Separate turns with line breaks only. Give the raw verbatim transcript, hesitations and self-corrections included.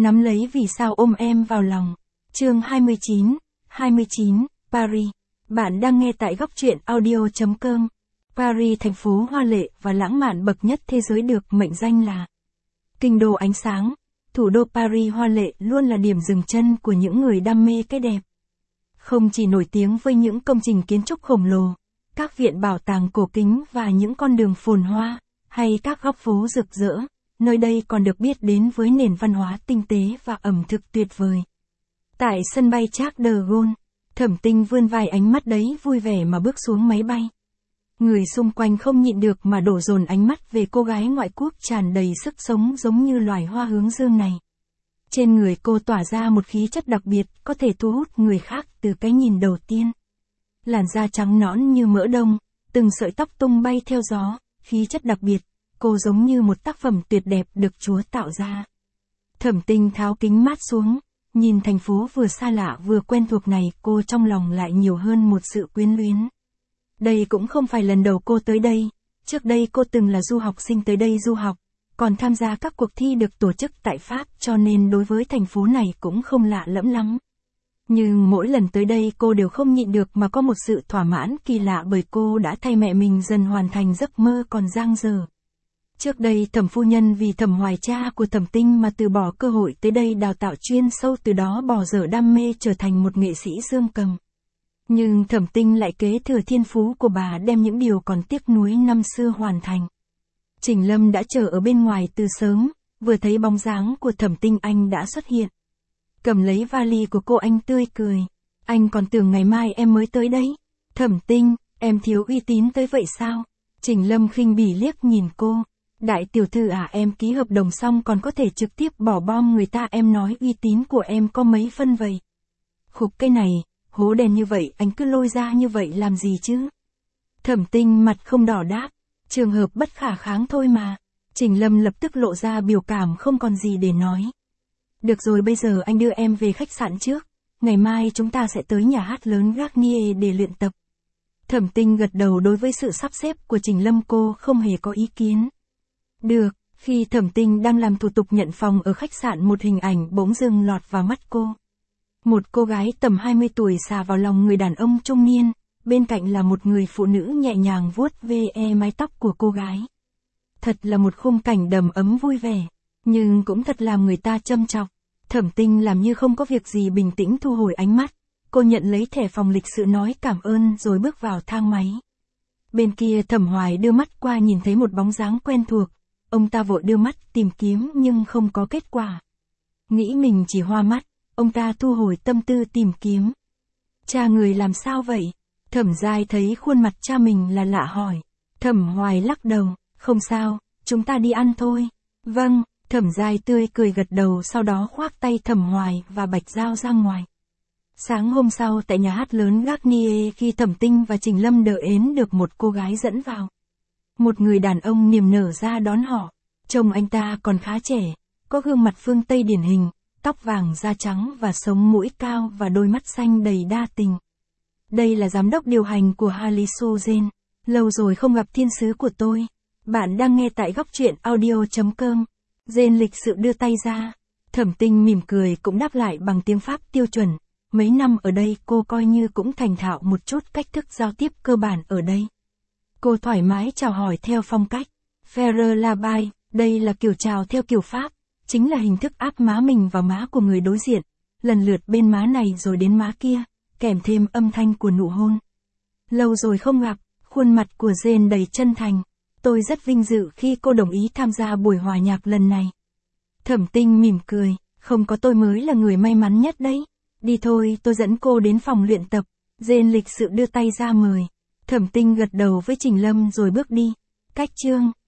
nắm lấy vì sao ôm em vào lòng. Chương hai mươi chín, hai mươi chín, Paris. Bạn đang nghe tại góc truyện audio.com. Paris, thành phố hoa lệ và lãng mạn bậc nhất thế giới, được mệnh danh là kinh đô ánh sáng. Thủ đô Paris hoa lệ luôn là điểm dừng chân của những người đam mê cái đẹp. Không chỉ nổi tiếng với những công trình kiến trúc khổng lồ, các viện bảo tàng cổ kính và những con đường phồn hoa, hay các góc phố rực rỡ, nơi đây còn được biết đến với nền văn hóa tinh tế và ẩm thực tuyệt vời. Tại sân bay Charles de Gaulle, Thẩm Tinh vươn vai ánh mắt đấy vui vẻ mà bước xuống máy bay. Người xung quanh không nhịn được mà đổ dồn ánh mắt về cô gái ngoại quốc tràn đầy sức sống giống như loài hoa hướng dương này. Trên người cô tỏa ra một khí chất đặc biệt, có thể thu hút người khác từ cái nhìn đầu tiên. Làn da trắng nõn như mỡ đông, từng sợi tóc tung bay theo gió, khí chất đặc biệt, cô giống như một tác phẩm tuyệt đẹp được Chúa tạo ra. Thẩm Tinh tháo kính mát xuống, nhìn thành phố vừa xa lạ vừa quen thuộc này, cô trong lòng lại nhiều hơn một sự quyến luyến. Đây cũng không phải lần đầu cô tới đây, trước đây cô từng là du học sinh tới đây du học, còn tham gia các cuộc thi được tổ chức tại Pháp, cho nên đối với thành phố này cũng không lạ lẫm lắm. Nhưng mỗi lần tới đây cô đều không nhịn được mà có một sự thỏa mãn kỳ lạ, bởi cô đã thay mẹ mình dần hoàn thành giấc mơ còn dang dở. Trước đây Thẩm phu nhân vì Thẩm Hoài, cha của Thẩm Tinh, mà từ bỏ cơ hội tới đây đào tạo chuyên sâu, từ đó bỏ dở đam mê trở thành một nghệ sĩ dương cầm. Nhưng Thẩm Tinh lại kế thừa thiên phú của bà, đem những điều còn tiếc nuối năm xưa hoàn thành. Trình Lâm đã chờ ở bên ngoài từ sớm, vừa thấy bóng dáng của Thẩm Tinh anh đã xuất hiện. Cầm lấy vali của cô, anh tươi cười. Anh còn tưởng ngày mai em mới tới đấy. Thẩm Tinh, em thiếu uy tín tới vậy sao? Trình Lâm khinh bỉ liếc nhìn cô. Đại tiểu thư à, em ký hợp đồng xong còn có thể trực tiếp bỏ bom người ta, em nói uy tín của em có mấy phân vậy? Khục, cái này, hố đen như vậy anh cứ lôi ra như vậy làm gì chứ? Thẩm Tinh mặt không đỏ đáp. Trường hợp bất khả kháng thôi mà. Trình Lâm lập tức lộ ra biểu cảm không còn gì để nói. Được rồi, bây giờ anh đưa em về khách sạn trước. Ngày mai chúng ta sẽ tới nhà hát lớn Garnier để luyện tập. Thẩm Tinh gật đầu, đối với sự sắp xếp của Trình Lâm cô không hề có ý kiến. Được, khi Thẩm Tinh đang làm thủ tục nhận phòng ở khách sạn, một hình ảnh bỗng dưng lọt vào mắt cô. Một cô gái tầm hai mươi tuổi xà vào lòng người đàn ông trung niên, bên cạnh là một người phụ nữ nhẹ nhàng vuốt ve mái tóc của cô gái. Thật là một khung cảnh đầm ấm vui vẻ, nhưng cũng thật làm người ta châm chọc. Thẩm Tinh làm như không có việc gì, bình tĩnh thu hồi ánh mắt. Cô nhận lấy thẻ phòng lịch sự nói cảm ơn rồi bước vào thang máy. Bên kia Thẩm Hoài đưa mắt qua, nhìn thấy một bóng dáng quen thuộc. Ông ta vội đưa mắt tìm kiếm nhưng không có kết quả. Nghĩ mình chỉ hoa mắt, ông ta thu hồi tâm tư tìm kiếm. Cha người làm sao vậy? Thẩm Giai thấy khuôn mặt cha mình là lạ hỏi. Thẩm Hoài lắc đầu, không sao, chúng ta đi ăn thôi. Vâng, Thẩm Giai tươi cười gật đầu, sau đó khoác tay Thẩm Hoài và Bạch Giao ra ngoài. Sáng hôm sau tại nhà hát lớn Garnier, khi Thẩm Tinh và Trình Lâm đợi ến được một cô gái dẫn vào. Một người đàn ông niềm nở ra đón họ. Trông anh ta còn khá trẻ, có gương mặt phương Tây điển hình, tóc vàng da trắng và sống mũi cao và đôi mắt xanh đầy đa tình. Đây là giám đốc điều hành của Halisogen. Lâu rồi không gặp thiên sứ của tôi. Bạn đang nghe tại góc truyện audio.com. Gen lịch sự đưa tay ra. Thẩm Tinh mỉm cười cũng đáp lại bằng tiếng Pháp tiêu chuẩn. Mấy năm ở đây cô coi như cũng thành thạo một chút cách thức giao tiếp cơ bản ở đây. Cô thoải mái chào hỏi theo phong cách Faire la bise, đây là kiểu chào theo kiểu Pháp, chính là hình thức áp má mình vào má của người đối diện, lần lượt bên má này rồi đến má kia, kèm thêm âm thanh của nụ hôn. Lâu rồi không gặp, khuôn mặt của Jane đầy chân thành. Tôi rất vinh dự khi cô đồng ý tham gia buổi hòa nhạc lần này. Thẩm Tinh mỉm cười, không có tôi mới là người may mắn nhất đấy. Đi thôi, tôi dẫn cô đến phòng luyện tập. Jane lịch sự đưa tay ra mời. Thẩm Tinh gật đầu với Trình Lâm rồi bước đi. Cách chương